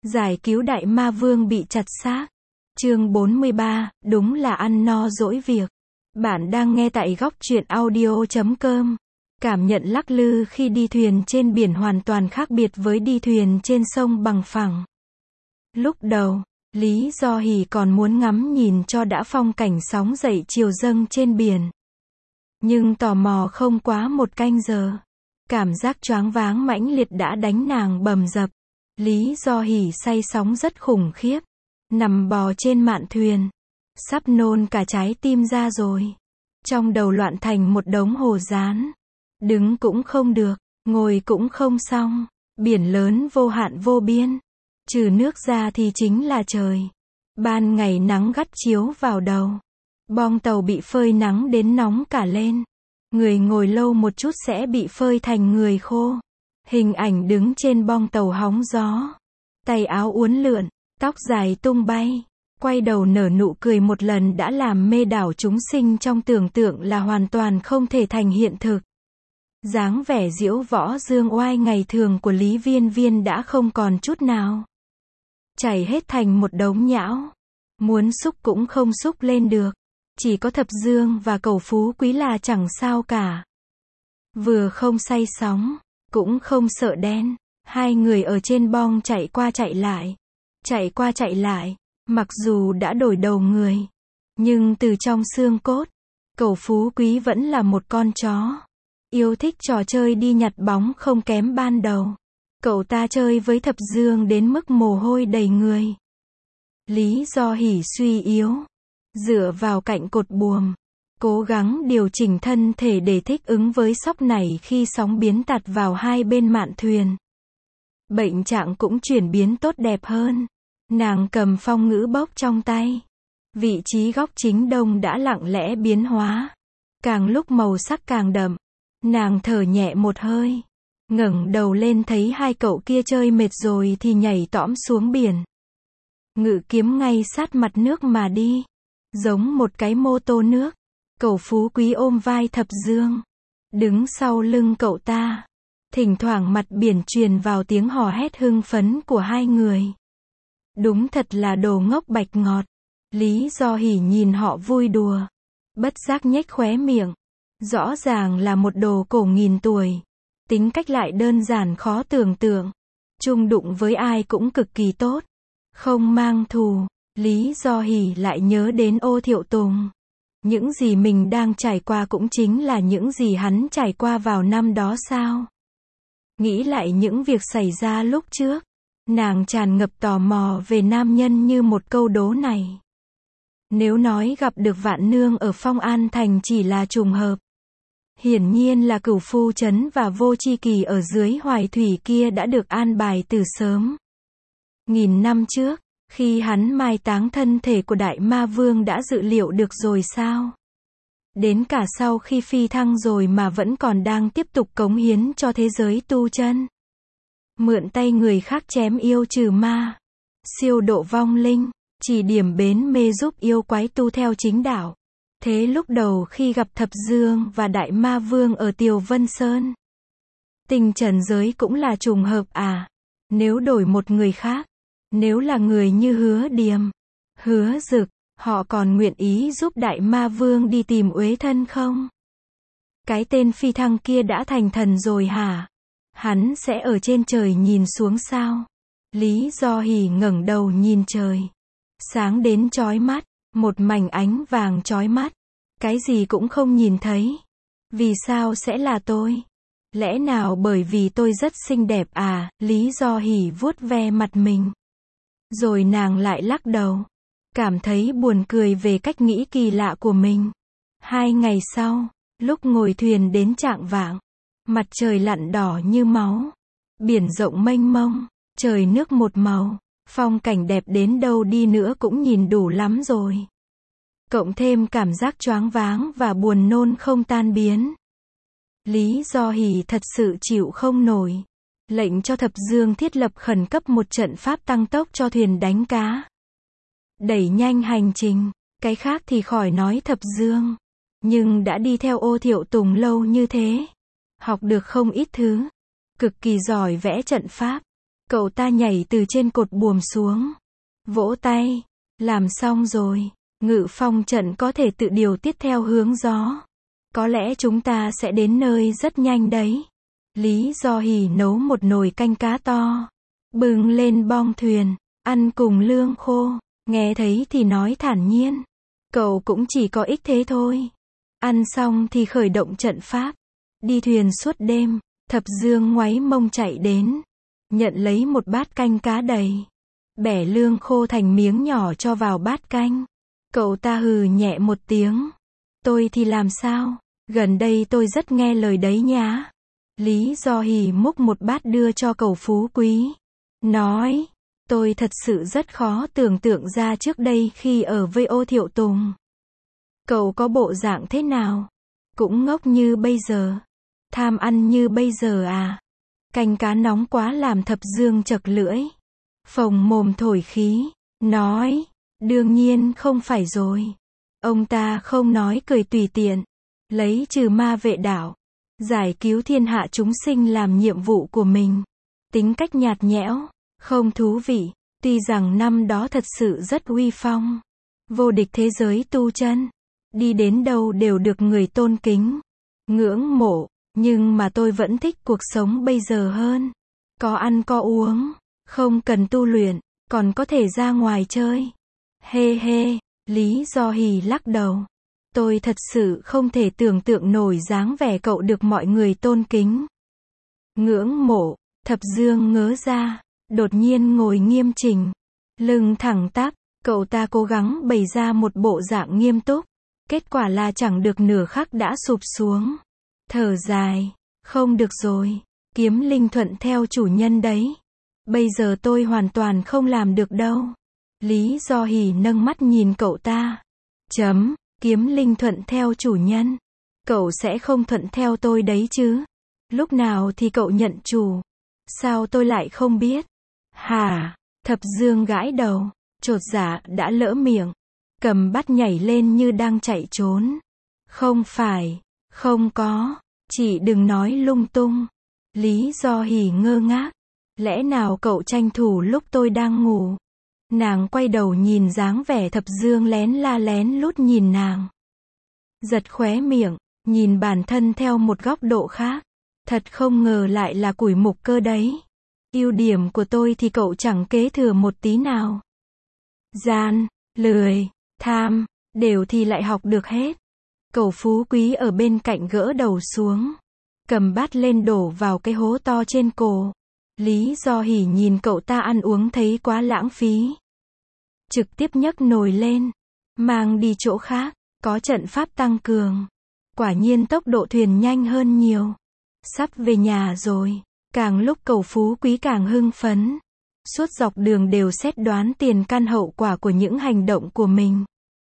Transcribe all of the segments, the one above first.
Giải cứu đại ma vương bị chặt xác. Chương 43, đúng là ăn no dỗi việc. Bạn đang nghe tại góc truyện audio.com. Cảm nhận lắc lư khi đi thuyền trên biển hoàn toàn khác biệt với đi thuyền trên sông bằng phẳng. Lúc đầu, Lý Do Hỷ còn muốn ngắm nhìn cho đã phong cảnh sóng dậy chiều dâng trên biển. Nhưng tò mò không quá một canh giờ. Cảm giác choáng váng mãnh liệt đã đánh nàng bầm dập. Lý Do Hỷ say sóng rất khủng khiếp. Nằm bò trên mạn thuyền. Sắp nôn cả trái tim ra rồi. Trong đầu loạn thành một đống hồ dán. Đứng cũng không được, ngồi cũng không xong. Biển lớn vô hạn vô biên. Trừ nước ra thì chính là trời. Ban ngày nắng gắt chiếu vào đầu. Bong tàu bị phơi nắng đến nóng cả lên. Người ngồi lâu một chút sẽ bị phơi thành người khô. Hình ảnh đứng trên bong tàu hóng gió. Tay áo uốn lượn, tóc dài tung bay. Quay đầu nở nụ cười một lần đã làm mê đảo chúng sinh trong tưởng tượng là hoàn toàn không thể thành hiện thực. Dáng vẻ diễu võ dương oai ngày thường của Lý Viên Viên đã không còn chút nào. Chảy hết thành một đống nhão. Muốn xúc cũng không xúc lên được. Chỉ có Thập Dương và Cẩu Phú Quý là chẳng sao cả. Vừa không say sóng, cũng không sợ đen. Hai người ở trên bong chạy qua chạy lại. Chạy qua chạy lại. Mặc dù đã đổi đầu người. Nhưng từ trong xương cốt, Cẩu Phú Quý vẫn là một con chó. Yêu thích trò chơi đi nhặt bóng không kém ban đầu. Cậu ta chơi với Thập Dương đến mức mồ hôi đầy người. Lý Do Hỷ suy yếu. Dựa vào cạnh cột buồm. Cố gắng điều chỉnh thân thể để thích ứng với sóc này khi sóng biến tạt vào hai bên mạn thuyền. Bệnh trạng cũng chuyển biến tốt đẹp hơn. Nàng cầm phong ngữ bốc trong tay. Vị trí góc chính đông đã lặng lẽ biến hóa. Càng lúc màu sắc càng đậm. Nàng thở nhẹ một hơi. Ngẩng đầu lên thấy hai cậu kia chơi mệt rồi thì nhảy tõm xuống biển. Ngự kiếm ngay sát mặt nước mà đi. Giống một cái mô tô nước. Cẩu Phú Quý ôm vai Thập Dương. Đứng sau lưng cậu ta. Thỉnh thoảng mặt biển truyền vào tiếng hò hét hưng phấn của hai người. Đúng thật là đồ ngốc bạch ngọt. Lý Do Hỷ nhìn họ vui đùa. Bất giác nhếch khóe miệng. Rõ ràng là một đồ cổ nghìn tuổi. Tính cách lại đơn giản khó tưởng tượng. Chung đụng với ai cũng cực kỳ tốt. Không mang thù. Lý Do Hỷ lại nhớ đến Ô Thiệu Tùng. Những gì mình đang trải qua cũng chính là những gì hắn trải qua vào năm đó sao? Nghĩ lại những việc xảy ra lúc trước. Nàng tràn ngập tò mò về nam nhân như một câu đố này. Nếu nói gặp được Vạn Nương ở Phong An Thành chỉ là trùng hợp. Hiển nhiên là Cửu Phu Trấn và Vô Chi Kỳ ở dưới Hoài Thủy kia đã được an bài từ sớm. 1000 năm trước, khi hắn mai táng thân thể của Đại Ma Vương đã dự liệu được rồi sao? Đến cả sau khi phi thăng rồi mà vẫn còn đang tiếp tục cống hiến cho thế giới tu chân. Mượn tay người khác chém yêu trừ ma. Siêu độ vong linh. Chỉ điểm bến mê giúp yêu quái tu theo chính đạo. Thế lúc đầu khi gặp Thập Dương và Đại Ma Vương ở Tiều Vân Sơn. Tình trần giới cũng là trùng hợp à? Nếu đổi một người khác. Nếu là người như Hứa Điềm, Hứa Dực, họ còn nguyện ý giúp Đại Ma Vương đi tìm uế thân không? Cái tên phi thăng kia đã thành thần rồi hả? Hắn sẽ ở trên trời nhìn xuống sao? Lý Do Hỷ ngẩng đầu nhìn trời. Sáng đến chói mắt, một mảnh ánh vàng chói mắt. Cái gì cũng không nhìn thấy. Vì sao sẽ là tôi? Lẽ nào bởi vì tôi rất xinh đẹp à? Lý Do Hỷ vuốt ve mặt mình. Rồi nàng lại lắc đầu. Cảm thấy buồn cười về cách nghĩ kỳ lạ của mình. 2 ngày sau, lúc ngồi thuyền đến chạng vạng. Mặt trời lặn đỏ như máu. Biển rộng mênh mông. Trời nước một màu. Phong cảnh đẹp đến đâu đi nữa cũng nhìn đủ lắm rồi. Cộng thêm cảm giác choáng váng và buồn nôn không tan biến. Lý Do Hỷ thật sự chịu không nổi. Lệnh cho Thập Dương thiết lập khẩn cấp một trận pháp tăng tốc cho thuyền đánh cá. Đẩy nhanh hành trình. Cái khác thì khỏi nói Thập Dương. Nhưng đã đi theo Ô Thiệu Tùng lâu như thế. Học được không ít thứ. Cực kỳ giỏi vẽ trận pháp. Cậu ta nhảy từ trên cột buồm xuống. Vỗ tay. Làm xong rồi. Ngự phong trận có thể tự điều tiết theo hướng gió. Có lẽ chúng ta sẽ đến nơi rất nhanh đấy. Lý Do Hỉ nấu một nồi canh cá to. Bưng lên bong thuyền. Ăn cùng lương khô. Nghe thấy thì nói thản nhiên. Cậu cũng chỉ có ích thế thôi. Ăn xong thì khởi động trận pháp. Đi thuyền suốt đêm. Thập Dương ngoáy mông chạy đến. Nhận lấy một bát canh cá đầy. Bẻ lương khô thành miếng nhỏ cho vào bát canh. Cậu ta hừ nhẹ một tiếng. Tôi thì làm sao? Gần đây tôi rất nghe lời đấy nhá. Lý Do Hỉ múc một bát đưa cho cậu Phú Quý. Nói. Tôi thật sự rất khó tưởng tượng ra trước đây khi ở với Ô Thiệu Tùng. Cậu có bộ dạng thế nào? Cũng ngốc như bây giờ. Tham ăn như bây giờ à? Canh cá nóng quá làm Thập Dương chật lưỡi. Phồng mồm thổi khí. Nói. Đương nhiên không phải rồi. Ông ta không nói cười tùy tiện. Lấy trừ ma vệ đạo. Giải cứu thiên hạ chúng sinh làm nhiệm vụ của mình. Tính cách nhạt nhẽo. Không thú vị. Tuy rằng năm đó thật sự rất uy phong. Vô địch thế giới tu chân. Đi đến đâu đều được người tôn kính. Ngưỡng mộ. Nhưng mà tôi vẫn thích cuộc sống bây giờ hơn. Có ăn có uống. Không cần tu luyện. Còn có thể ra ngoài chơi. Hê hê. Lý Do Hỉ lắc đầu. Tôi thật sự không thể tưởng tượng nổi dáng vẻ cậu được mọi người tôn kính. Ngưỡng mộ. Thập Dương ngớ ra. Đột nhiên ngồi nghiêm chỉnh. Lưng thẳng tắp. Cậu ta cố gắng bày ra một bộ dạng nghiêm túc. Kết quả là chẳng được nửa khắc đã sụp xuống. Thở dài. Không được rồi. Kiếm linh thuận theo chủ nhân đấy. Bây giờ tôi hoàn toàn không làm được đâu. Lý Do Hỉ nâng mắt nhìn cậu ta. Kiếm linh thuận theo chủ nhân. Cậu sẽ không thuận theo tôi đấy chứ. Lúc nào thì cậu nhận chủ. Sao tôi lại không biết? Hả? Thập Dương gãi đầu. Chột dạ đã lỡ miệng. Cầm bát nhảy lên như đang chạy trốn. Không phải. Không có. Chị đừng nói lung tung. Lý Do Hỉ ngơ ngác. Lẽ nào cậu tranh thủ lúc tôi đang ngủ? Nàng quay đầu nhìn dáng vẻ Thập Dương lén la lén lút nhìn nàng. Giật khóe miệng, nhìn bản thân theo một góc độ khác. Thật không ngờ lại là củi mục cơ đấy. Ưu điểm của tôi thì cậu chẳng kế thừa một tí nào. Gian, lười, tham, đều thì lại học được hết. Cậu Phú Quý ở bên cạnh gỡ đầu xuống. Cầm bát lên đổ vào cái hố to trên cổ. Lý Do Hỉ nhìn cậu ta ăn uống thấy quá lãng phí. Trực tiếp nhấc nồi lên. Mang đi chỗ khác. Có trận pháp tăng cường. Quả nhiên tốc độ thuyền nhanh hơn nhiều. Sắp về nhà rồi. Càng lúc cậu Phú Quý càng hưng phấn. Suốt dọc đường đều xét đoán tiền căn hậu quả của những hành động của mình.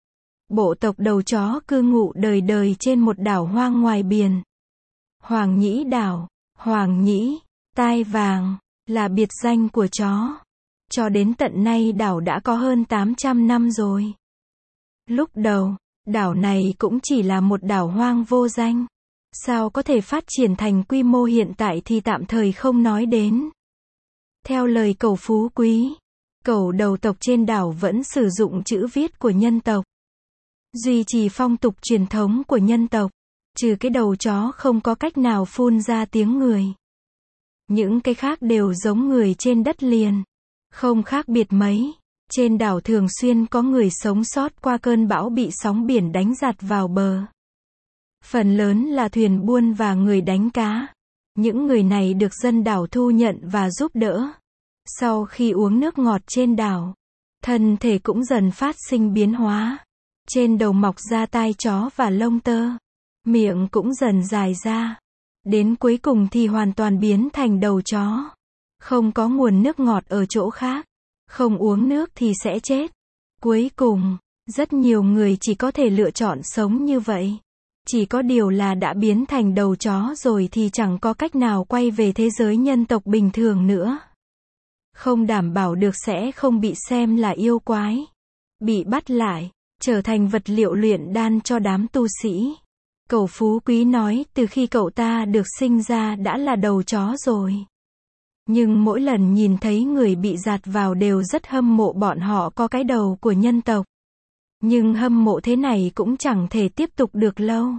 Bộ tộc đầu chó cư ngụ đời đời trên một đảo hoang ngoài biển. Hoàng Nhĩ đảo. Hoàng Nhĩ, tai vàng, là biệt danh của chó. Cho đến tận nay đảo đã có hơn 800 năm rồi. Lúc đầu, đảo này cũng chỉ là một đảo hoang vô danh. Sao có thể phát triển thành quy mô hiện tại thì tạm thời không nói đến. Theo lời cẩu Phú Quý, cẩu đầu tộc trên đảo vẫn sử dụng chữ viết của nhân tộc. Duy trì phong tục truyền thống của nhân tộc. Trừ cái đầu chó không có cách nào phun ra tiếng người. Những cái khác đều giống người trên đất liền. Không khác biệt mấy. Trên đảo thường xuyên có người sống sót qua cơn bão bị sóng biển đánh giạt vào bờ. Phần lớn là thuyền buôn và người đánh cá. Những người này được dân đảo thu nhận và giúp đỡ. Sau khi uống nước ngọt trên đảo, thân thể cũng dần phát sinh biến hóa. Trên đầu mọc ra tai chó và lông tơ. Miệng cũng dần dài ra. Đến cuối cùng thì hoàn toàn biến thành đầu chó. Không có nguồn nước ngọt ở chỗ khác. Không uống nước thì sẽ chết. Cuối cùng, rất nhiều người chỉ có thể lựa chọn sống như vậy. Chỉ có điều là đã biến thành đầu chó rồi thì chẳng có cách nào quay về thế giới nhân tộc bình thường nữa. Không đảm bảo được sẽ không bị xem là yêu quái. Bị bắt lại, trở thành vật liệu luyện đan cho đám tu sĩ. Cẩu Phú Quý nói từ khi cậu ta được sinh ra đã là đầu chó rồi. Nhưng mỗi lần nhìn thấy người bị dạt vào đều rất hâm mộ bọn họ có cái đầu của nhân tộc. Nhưng hâm mộ thế này cũng chẳng thể tiếp tục được lâu.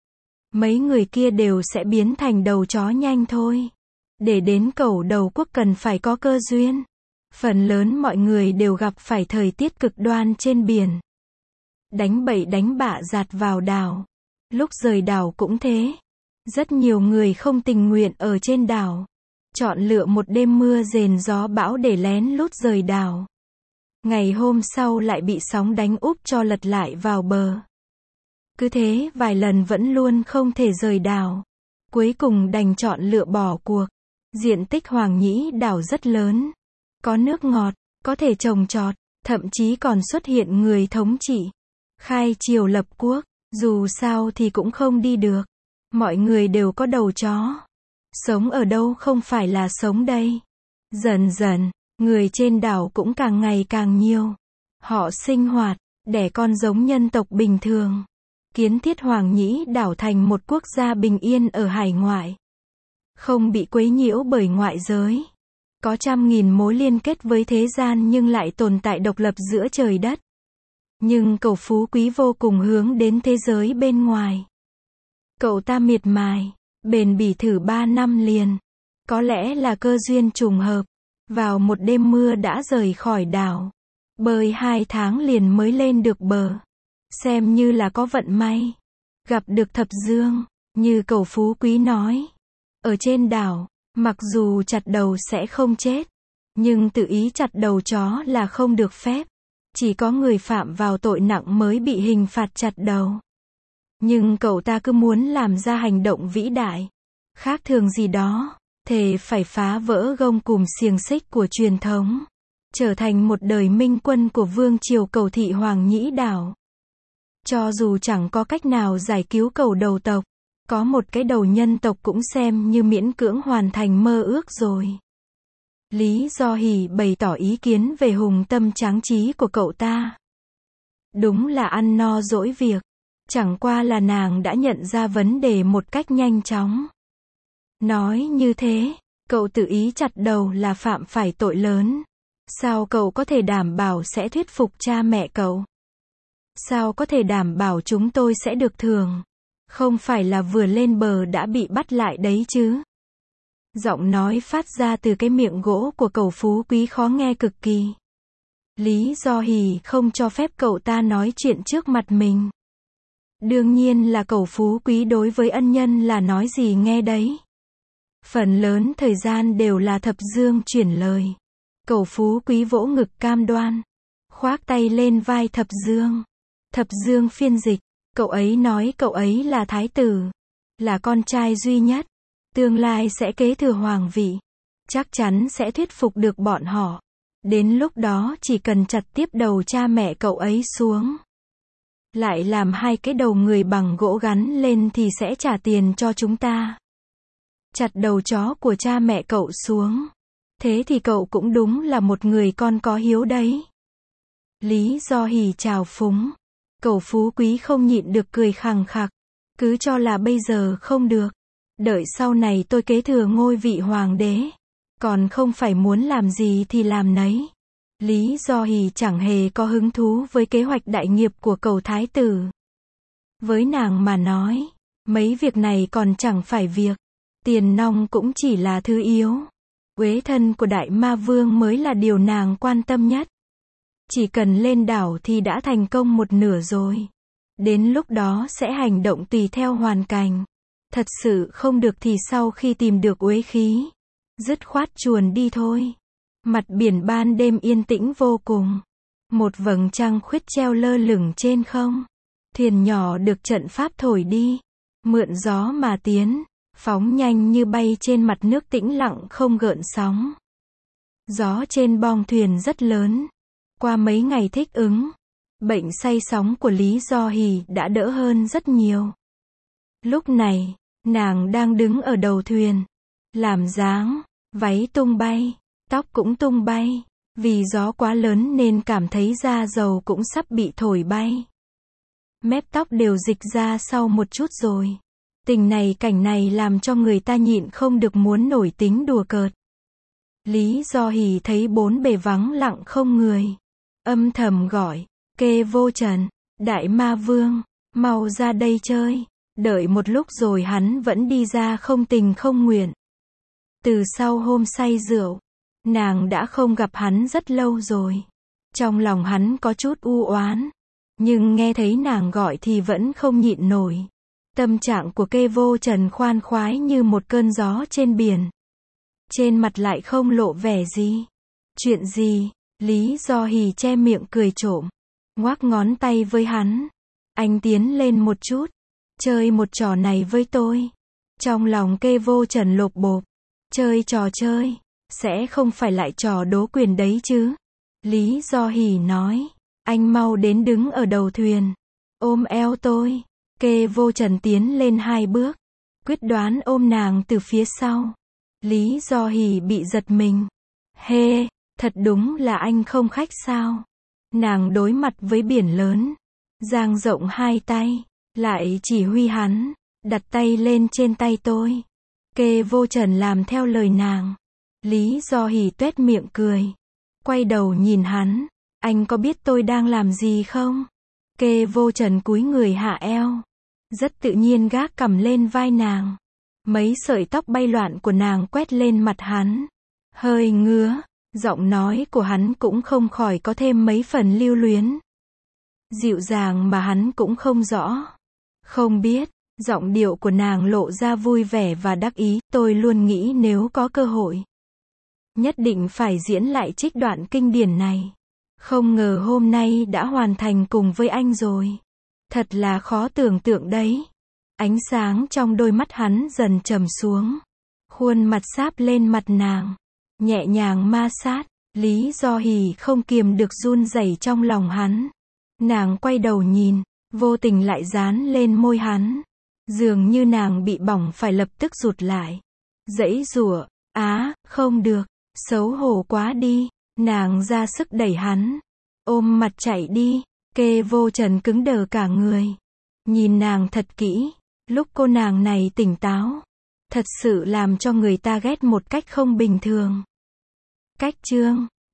Mấy người kia đều sẽ biến thành đầu chó nhanh thôi. Để đến cẩu đầu quốc cần phải có cơ duyên. Phần lớn mọi người đều gặp phải thời tiết cực đoan trên biển. Đánh bậy đánh bạ dạt vào đảo. Lúc rời đảo cũng thế. Rất nhiều người không tình nguyện ở trên đảo. Chọn lựa một đêm mưa rền gió bão để lén lút rời đảo. Ngày hôm sau lại bị sóng đánh úp cho lật lại vào bờ. Cứ thế vài lần vẫn luôn không thể rời đảo. Cuối cùng đành chọn lựa bỏ cuộc. Diện tích Hoàng Nhĩ đảo rất lớn. Có nước ngọt, có thể trồng trọt, thậm chí còn xuất hiện người thống trị. Khai triều lập quốc, dù sao thì cũng không đi được. Mọi người đều có đầu chó. Sống ở đâu không phải là sống đây. Dần dần, người trên đảo cũng càng ngày càng nhiều. Họ sinh hoạt, đẻ con giống nhân tộc bình thường. Kiến thiết Hoàng Nhĩ đảo thành một quốc gia bình yên ở hải ngoại. Không bị quấy nhiễu bởi ngoại giới. Có trăm nghìn mối liên kết với thế gian nhưng lại tồn tại độc lập giữa trời đất. Nhưng cậu Phú Quý vô cùng hướng đến thế giới bên ngoài. Cậu ta miệt mài, bền bỉ thử 3 năm liền. Có lẽ là cơ duyên trùng hợp. Vào một đêm mưa đã rời khỏi đảo. Bơi 2 tháng liền mới lên được bờ. Xem như là có vận may. Gặp được Thập Dương, như cậu Phú Quý nói. Ở trên đảo, mặc dù chặt đầu sẽ không chết. Nhưng tự ý chặt đầu chó là không được phép. Chỉ có người phạm vào tội nặng mới bị hình phạt chặt đầu. Nhưng cậu ta cứ muốn làm ra hành động vĩ đại. Khác thường gì đó. Thề phải phá vỡ gông cùm xiềng xích của truyền thống. Trở thành một đời minh quân của vương triều Cẩu Thị Hoàng Nhĩ đảo. Cho dù chẳng có cách nào giải cứu cẩu đầu tộc. Có một cái đầu nhân tộc cũng xem như miễn cưỡng hoàn thành mơ ước rồi. Lý Do Hỷ bày tỏ ý kiến về hùng tâm tráng trí của cậu ta. Đúng là ăn no dỗi việc. Chẳng qua là nàng đã nhận ra vấn đề một cách nhanh chóng. Nói như thế, cậu tự ý chặt đầu là phạm phải tội lớn. Sao cậu có thể đảm bảo sẽ thuyết phục cha mẹ cậu? Sao có thể đảm bảo chúng tôi sẽ được thưởng? Không phải là vừa lên bờ đã bị bắt lại đấy chứ? Giọng nói phát ra từ cái miệng gỗ của cậu Phú Quý khó nghe cực kỳ. Lý Do Hỷ không cho phép cậu ta nói chuyện trước mặt mình. Đương nhiên là cậu Phú Quý đối với ân nhân là nói gì nghe đấy. Phần lớn thời gian đều là Thập Dương chuyển lời. Cậu Phú Quý vỗ ngực cam đoan. Khoác tay lên vai Thập Dương. Thập Dương phiên dịch. Cậu ấy nói cậu ấy là thái tử. Là con trai duy nhất. Tương lai sẽ kế thừa hoàng vị. Chắc chắn sẽ thuyết phục được bọn họ. Đến lúc đó chỉ cần chặt tiếp đầu cha mẹ cậu ấy xuống. Lại làm 2 cái đầu người bằng gỗ gắn lên thì sẽ trả tiền cho chúng ta. Chặt đầu chó của cha mẹ cậu xuống. Thế thì cậu cũng đúng là một người con có hiếu đấy. Lý Do Hỷ chào phúng. Cậu Phú Quý không nhịn được cười khằng khặc. Cứ cho là bây giờ không được. Đợi sau này tôi kế thừa ngôi vị hoàng đế. Còn không phải muốn làm gì thì làm nấy. Lý Do Hỷ chẳng hề có hứng thú với kế hoạch đại nghiệp của cậu thái tử. Với nàng mà nói, mấy việc này còn chẳng phải việc. Tiền nong cũng chỉ là thứ yếu. Uế thân của Đại Ma Vương mới là điều nàng quan tâm nhất. Chỉ cần lên đảo thì đã thành công một nửa rồi. Đến lúc đó sẽ hành động tùy theo hoàn cảnh. Thật sự không được thì sau khi tìm được uế khí, dứt khoát chuồn đi thôi. Mặt biển ban đêm yên tĩnh vô cùng. Một vầng trăng khuyết treo lơ lửng trên không. Thuyền nhỏ được trận pháp thổi đi. Mượn gió mà tiến. Phóng nhanh như bay trên mặt nước tĩnh lặng không gợn sóng. Gió trên bong thuyền rất lớn. Qua mấy ngày thích ứng, bệnh say sóng của Lý Do Hỷ đã đỡ hơn rất nhiều. Lúc này, nàng đang đứng ở đầu thuyền. Làm dáng, váy tung bay, tóc cũng tung bay. Vì gió quá lớn nên cảm thấy da dầu cũng sắp bị thổi bay. Mép tóc đều dịch ra sau một chút rồi. Cảnh này làm cho người ta nhịn không được muốn nổi tính đùa cợt. Lý Do Hỷ thấy bốn bề vắng lặng không người. Âm thầm gọi, Kê Vô Trần, Đại Ma Vương, mau ra đây chơi. Đợi một lúc rồi hắn vẫn đi ra không tình không nguyện. Từ sau hôm say rượu, nàng đã không gặp hắn rất lâu rồi. Trong lòng hắn có chút u oán, nhưng nghe thấy nàng gọi thì vẫn không nhịn nổi. Tâm trạng của Kê Vô Trần khoan khoái như một cơn gió trên biển. Trên mặt lại không lộ vẻ gì. Chuyện gì? Lý Do Hỷ che miệng cười trộm, ngoắc ngón tay với hắn. Anh tiến lên một chút, chơi một trò này với tôi. Trong lòng Kê Vô Trần lột bột. Chơi trò chơi, sẽ không phải lại trò đố quyền đấy chứ? Lý Do Hỷ nói, anh mau đến đứng ở đầu thuyền, ôm eo tôi. Kê Vô Trần tiến lên 2 bước, quyết đoán ôm nàng từ phía sau. Lý Do Hỷ bị giật mình. Hê, thật đúng là anh không khách sao? Nàng đối mặt với biển lớn, dang rộng 2 tay, lại chỉ huy hắn, đặt tay lên trên tay tôi. Kê Vô Trần làm theo lời nàng. Lý Do Hỷ tuét miệng cười, quay đầu nhìn hắn, anh có biết tôi đang làm gì không? Kê Vô Trần cúi người hạ eo, rất tự nhiên gác cằm lên vai nàng. Mấy sợi tóc bay loạn của nàng quét lên mặt hắn, hơi ngứa, giọng nói của hắn cũng không khỏi có thêm mấy phần lưu luyến. Dịu dàng mà hắn cũng không rõ. Không biết, giọng điệu của nàng lộ ra vui vẻ và đắc ý. Tôi luôn nghĩ nếu có cơ hội, nhất định phải diễn lại trích đoạn kinh điển này. Không ngờ hôm nay đã hoàn thành cùng với anh rồi. Thật là khó tưởng tượng đấy. Ánh sáng trong đôi mắt hắn dần trầm xuống. Khuôn mặt sáp lên mặt nàng, nhẹ nhàng ma sát. Lý Do Hỷ không kiềm được run rẩy trong lòng hắn. Nàng quay đầu nhìn, vô tình lại dán lên môi hắn. Dường như nàng bị bỏng phải lập tức rụt lại. Giãy giụa, không được, xấu hổ quá đi. Nàng ra sức đẩy hắn, ôm mặt chạy đi. Kê Vô Trần cứng đờ cả người, nhìn nàng thật kỹ. Lúc cô nàng này tỉnh táo, thật sự làm cho người ta ghét một cách không bình thường. Cách chương